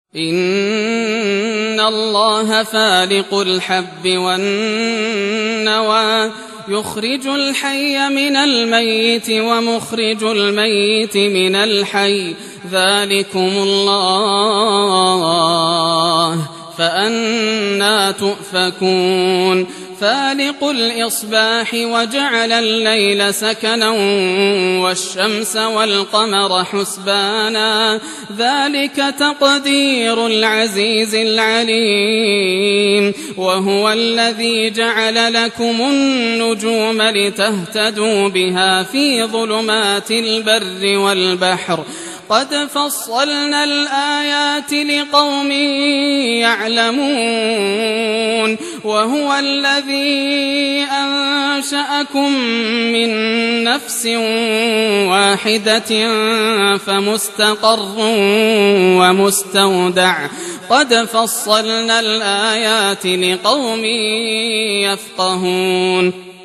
إن الله فالق الحب والنوى يخرج الحي من الميت ومخرج الميت من الحي ذلكم الله فأنى تؤفكون فالق الإصباح وجعل الليل سكنا والشمس والقمر حسبانا ذلك تقدير العزيز العليم وهو الذي جعل لكم النجوم لتهتدوا بها في ظلمات البر والبحر قد فصلنا الآيات لقوم يعلمون وهو الذي أنشأكم من نفس واحدة فمستقر ومستودع قد فصلنا الآيات لقوم يفقهون